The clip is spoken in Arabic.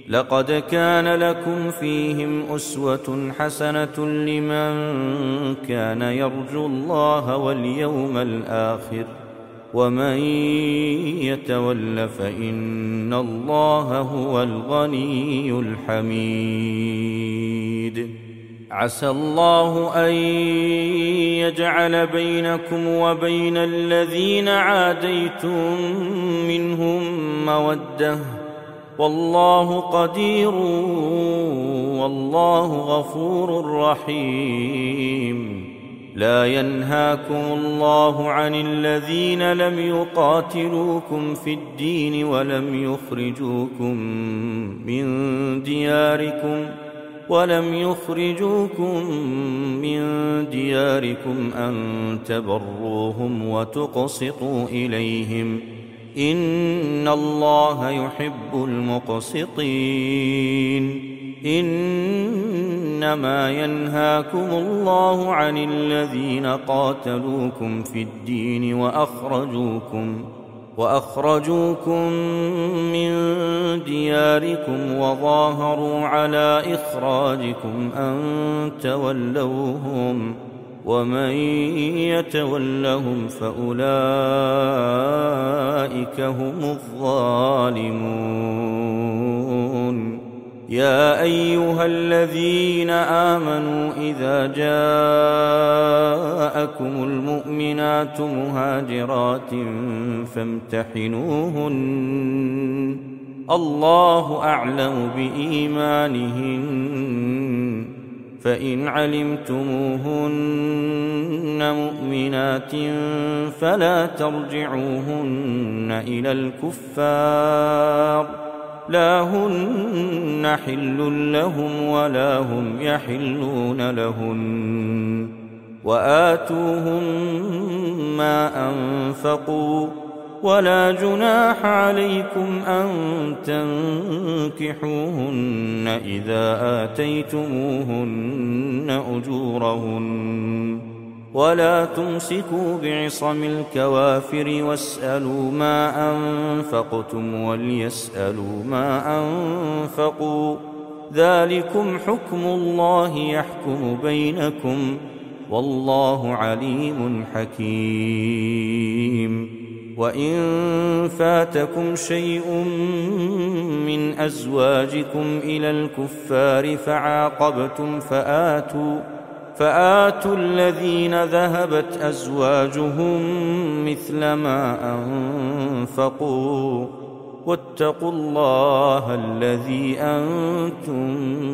لقد كان لكم فيهم أسوة حسنة لمن كان يرجو الله واليوم الآخر ومن يتول فإن الله هو الغني الحميد. عسى الله أن يجعل بينكم وبين الذين عاديتم منهم مودة والله قدير والله غفور رحيم. لا ينهاكم الله عن الذين لم يقاتلوكم في الدين ولم يخرجوكم من دياركم أن تبروهم وتقسطوا إليهم إن الله يحب المقسطين. إنما ينهاكم الله عن الذين قاتلوكم في الدين وأخرجوكم من دياركم وظاهروا على إخراجكم أن تولوهم ومن يتولهم فأولئك هم الظالمون. يا أيها الذين آمنوا إذا جاءكم المؤمنات مهاجرات فامتحنوهن الله أعلم بإيمانهن فإن علمتموهن مؤمنات فلا ترجعوهن إلى الكفار لا هن حل لهم ولا هم يحلون لهن وآتوهم ما أنفقوا ولا جناح عليكم أن تنكحوهن إذا آتيتموهن أجورهن ولا تمسكوا بعصم الكوافر واسألوا ما أنفقتم وليسألوا ما أنفقوا ذلكم حكم الله يحكم بينكم والله عليم حكيم. وإن فاتكم شيء من أزواجكم إلى الكفار فعاقبتم فآتوا الذين ذهبت أزواجهم مثل ما أنفقوا واتقوا الله الذي أنتم